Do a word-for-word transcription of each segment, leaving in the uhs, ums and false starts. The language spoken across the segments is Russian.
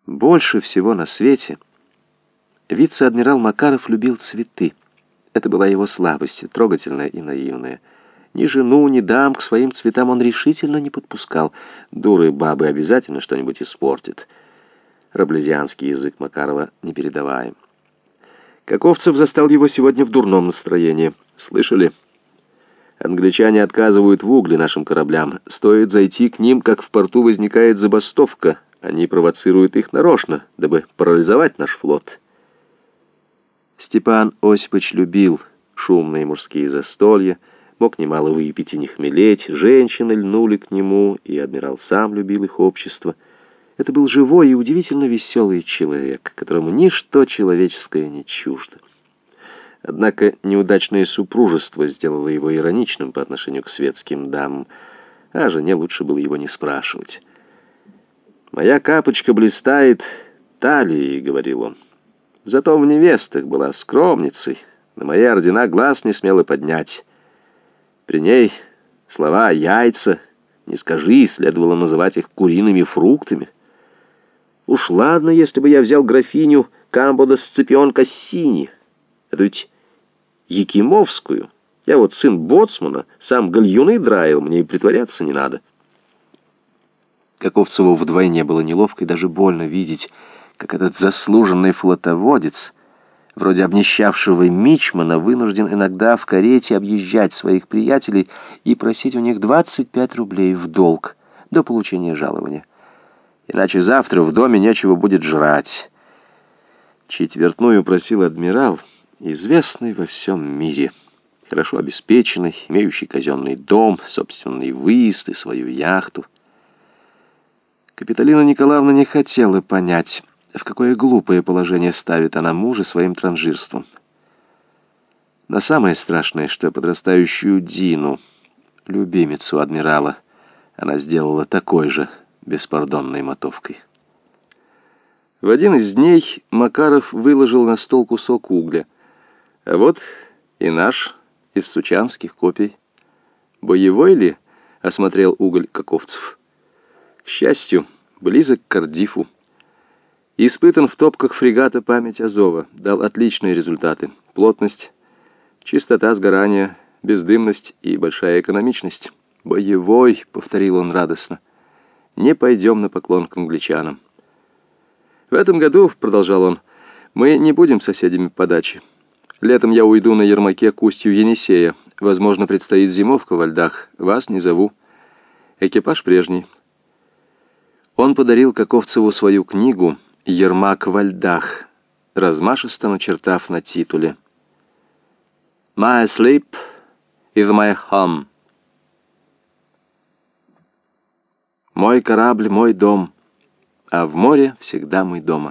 Больше всего на свете вице-адмирал Макаров любил цветы. Это была его слабость, трогательная и наивная. Ни жену, ни дам к своим цветам он решительно не подпускал. Дуры бабы обязательно что-нибудь испортит. Раблезианский язык Макарова непередаваем. Каковцев застал его сегодня в дурном настроении. Слышали? Англичане отказывают в угле нашим кораблям. Стоит зайти к ним, как в порту возникает забастовка. Они провоцируют их нарочно, дабы парализовать наш флот. Степан Осипович любил шумные мужские застолья, мог немало выпить и не хмелеть, женщины льнули к нему, и адмирал сам любил их общество. Это был живой и удивительно веселый человек, которому ничто человеческое не чуждо. Однако неудачное супружество сделало его ироничным по отношению к светским дамам, а жене лучше было его не спрашивать. «Моя капочка блистает талией», — говорил он. «Зато в невестах была скромницей, на мои ордена глаз не смела поднять. При ней слова «яйца», «не скажи», следовало называть их куриными фруктами. Уж ладно, если бы я взял графиню Камбода Сципион Кассини, это ведь Якимовскую. Я вот сын боцмана, сам гальюны драил, мне и притворяться не надо». Каковцеву вдвойне было неловко и даже больно видеть, как этот заслуженный флотоводец, вроде обнищавшего мичмана, вынужден иногда в карете объезжать своих приятелей и просить у них двадцать пять рублей в долг до получения жалования. Иначе завтра в доме нечего будет жрать. Четвертную просил адмирал, известный во всем мире, хорошо обеспеченный, имеющий казенный дом, собственный выезд и свою яхту. Капитолина Николаевна не хотела понять, в какое глупое положение ставит она мужа своим транжирством. Но самое страшное, что подрастающую Дину, любимицу адмирала, она сделала такой же беспардонной мотовкой. В один из дней Макаров выложил на стол кусок угля. А вот и наш из сучанских копий. «Боевой ли?» — осмотрел уголь Каковцев. К счастью, близок к Кардифу. Испытан в топках фрегата «Память Азова», дал отличные результаты. Плотность, чистота сгорания, бездымность и большая экономичность. «Боевой», — повторил он радостно, — «не пойдем на поклон к англичанам». «В этом году», — продолжал он, — «мы не будем соседями по даче. Летом я уйду на Ермаке к устью Енисея. Возможно, предстоит зимовка во льдах. Вас не зову. Экипаж прежний». Он подарил Каковцеву свою книгу «Ермак во льдах», размашисто начертав на титуле «My sleep is my home». «Мой корабль, мой дом, а в море всегда мы дома».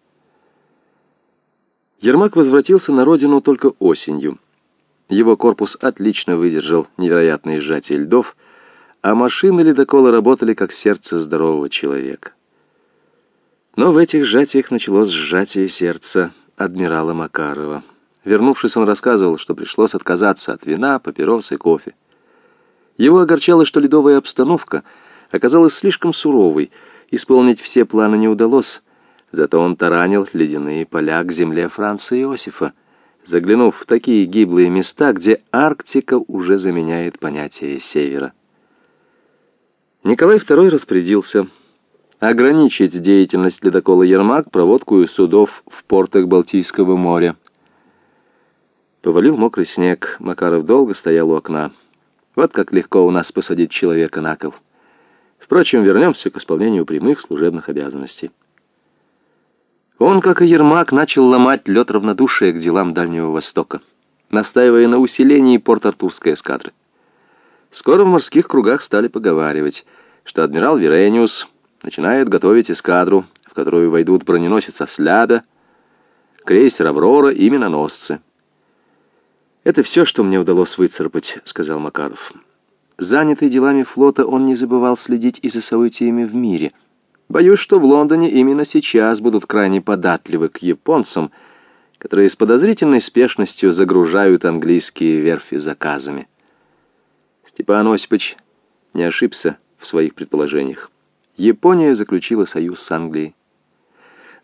Ермак возвратился на родину только осенью. Его корпус отлично выдержал невероятные сжатия льдов, а машины ледокола работали как сердце здорового человека. Но в этих сжатиях началось сжатие сердца адмирала Макарова. Вернувшись, он рассказывал, что пришлось отказаться от вина, папирос и кофе. Его огорчало, что ледовая обстановка оказалась слишком суровой, исполнить все планы не удалось, зато он таранил ледяные поля к земле Франца Иосифа, заглянув в такие гиблые места, где Арктика уже заменяет понятие севера. Николай второй распорядился ограничить деятельность ледокола «Ермак» проводкою судов в портах Балтийского моря. Повалил мокрый снег, Макаров долго стоял у окна. Вот как легко у нас посадить человека на кол. Впрочем, вернемся к исполнению прямых служебных обязанностей. Он, как и Ермак, начал ломать лед равнодушия к делам Дальнего Востока, настаивая на усилении порт-артурской эскадры. Скоро в морских кругах стали поговаривать, что адмирал Вирениус начинает готовить эскадру, в которую войдут броненосец «Осляда», крейсер «Аврора» и миноносцы. «Это все, что мне удалось выцарапать», — сказал Макаров. Занятый делами флота, он не забывал следить и за событиями в мире. «Боюсь, что в Лондоне именно сейчас будут крайне податливы к японцам, которые с подозрительной спешностью загружают английские верфи заказами». Степан Осипович не ошибся в своих предположениях. Япония заключила союз с Англией.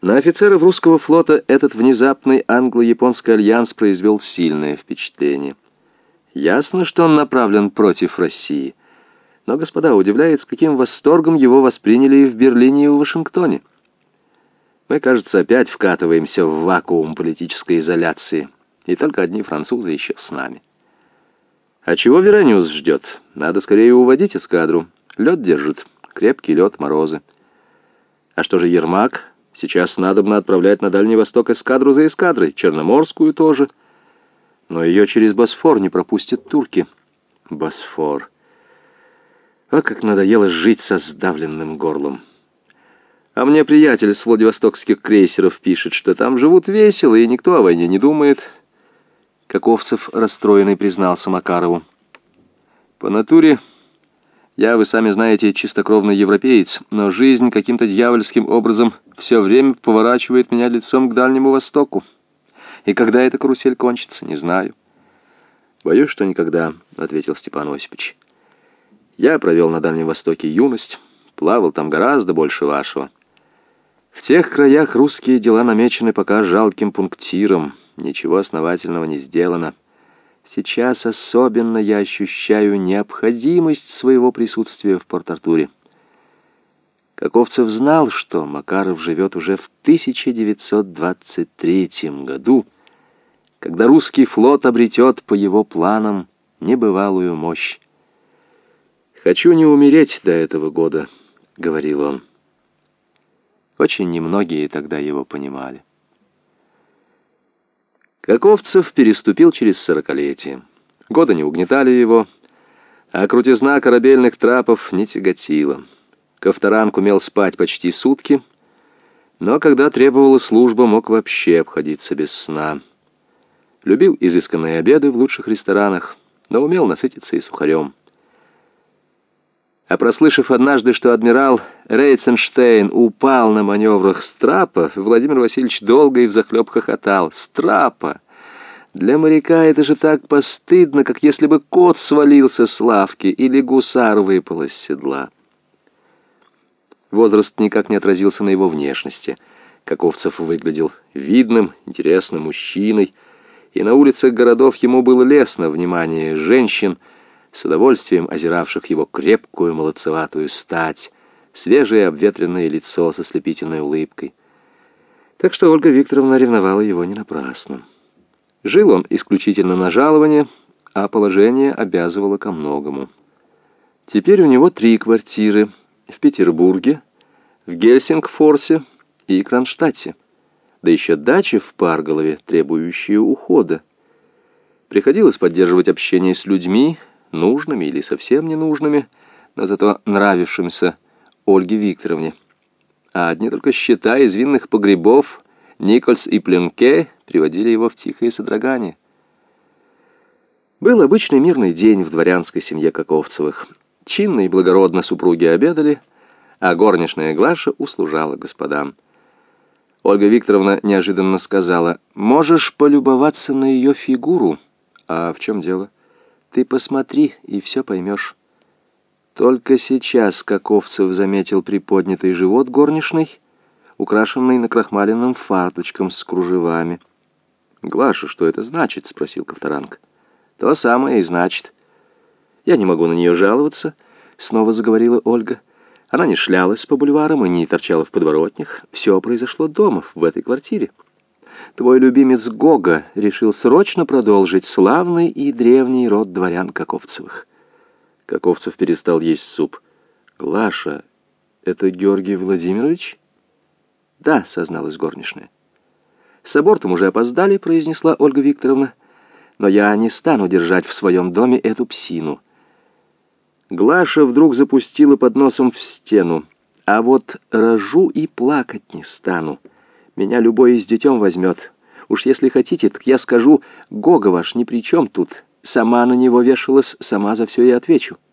На офицеров русского флота этот внезапный англо-японский альянс произвел сильное впечатление. Ясно, что он направлен против России. Но, господа, удивляет, с каким восторгом его восприняли и в Берлине, и в Вашингтоне. Мы, кажется, опять вкатываемся в вакуум политической изоляции. И только одни французы еще с нами. А чего Верониус ждет? Надо скорее уводить эскадру. Лед держит. Крепкий лед, морозы. А что же Ермак? Сейчас надобно отправлять на Дальний Восток эскадру за эскадрой. Черноморскую тоже. Но ее через Босфор не пропустят турки. Босфор. О, как надоело жить со сдавленным горлом. А мне приятель с владивостокских крейсеров пишет, что там живут весело, и никто о войне не думает. Каковцев, расстроенный, признался Макарову. По натуре я, вы сами знаете, чистокровный европеец, но жизнь каким-то дьявольским образом все время поворачивает меня лицом к Дальнему Востоку. И когда эта карусель кончится, не знаю. Боюсь, что никогда, — ответил Степан Осипович. Я провел на Дальнем Востоке юность, плавал там гораздо больше вашего. В тех краях русские дела намечены пока жалким пунктиром, ничего основательного не сделано. Сейчас особенно я ощущаю необходимость своего присутствия в Порт-Артуре. Каковцев знал, что Макаров живет уже в тысяча девятьсот двадцать третьем году, когда русский флот обретет по его планам небывалую мощь. «Хочу не умереть до этого года», — говорил он. Очень немногие тогда его понимали. Каковцев переступил через сорокалетие. Годы не угнетали его, а крутизна корабельных трапов не тяготила. Ковторанг умел спать почти сутки, но когда требовала служба, мог вообще обходиться без сна. Любил изысканные обеды в лучших ресторанах, но умел насытиться и сухарем. А прослышав однажды, что адмирал Рейтсенштейн упал на маневрах с трапа, Владимир Васильевич долго и взахлеб хохотал. С трапа! Для моряка это же так постыдно, как если бы кот свалился с лавки или гусар выпал из седла. Возраст никак не отразился на его внешности. Каковцев выглядел видным, интересным мужчиной, и на улицах городов ему было лестно внимание женщин, с удовольствием озиравших его крепкую молодцеватую стать, свежее обветренное лицо со слепительной улыбкой. Так что Ольга Викторовна ревновала его не напрасно. Жил он исключительно на жалование, а положение обязывало ко многому. Теперь у него три квартиры в Петербурге, в Гельсингфорсе и Кронштадте, да еще дача в Парголове, требующая ухода. Приходилось поддерживать общение с людьми, нужными или совсем ненужными, но зато нравившимся Ольге Викторовне. А одни только счета из винных погребов Никольс и Пленке приводили его в тихое содрогание. Был обычный мирный день в дворянской семье Каковцевых. Чинно и благородно супруги обедали, а горничная Глаша услужала господам. Ольга Викторовна неожиданно сказала: «Можешь полюбоваться на ее фигуру». «А в чем дело?» «Ты посмотри, и все поймешь». Только сейчас Каковцев заметил приподнятый живот горничной, украшенный накрахмаленным фарточком с кружевами. «Глаша, что это значит?» — спросил Ковторанг. «То самое и значит». «Я не могу на нее жаловаться», — снова заговорила Ольга. «Она не шлялась по бульварам и не торчала в подворотнях. Все произошло дома, в этой квартире. Твой любимец Гога решил срочно продолжить славный и древний род дворян Каковцевых». Каковцев перестал есть суп. «Глаша, это Георгий Владимирович?» «Да», — созналась горничная. «С абортом уже опоздали», — произнесла Ольга Викторовна. «Но я не стану держать в своем доме эту псину». Глаша вдруг запустила под носом в стену. «А вот рожу и плакать не стану. Меня любой с детем возьмет. Уж если хотите, так я скажу, Гога ваш ни при чем тут. Сама на него вешалась, сама за все и отвечу».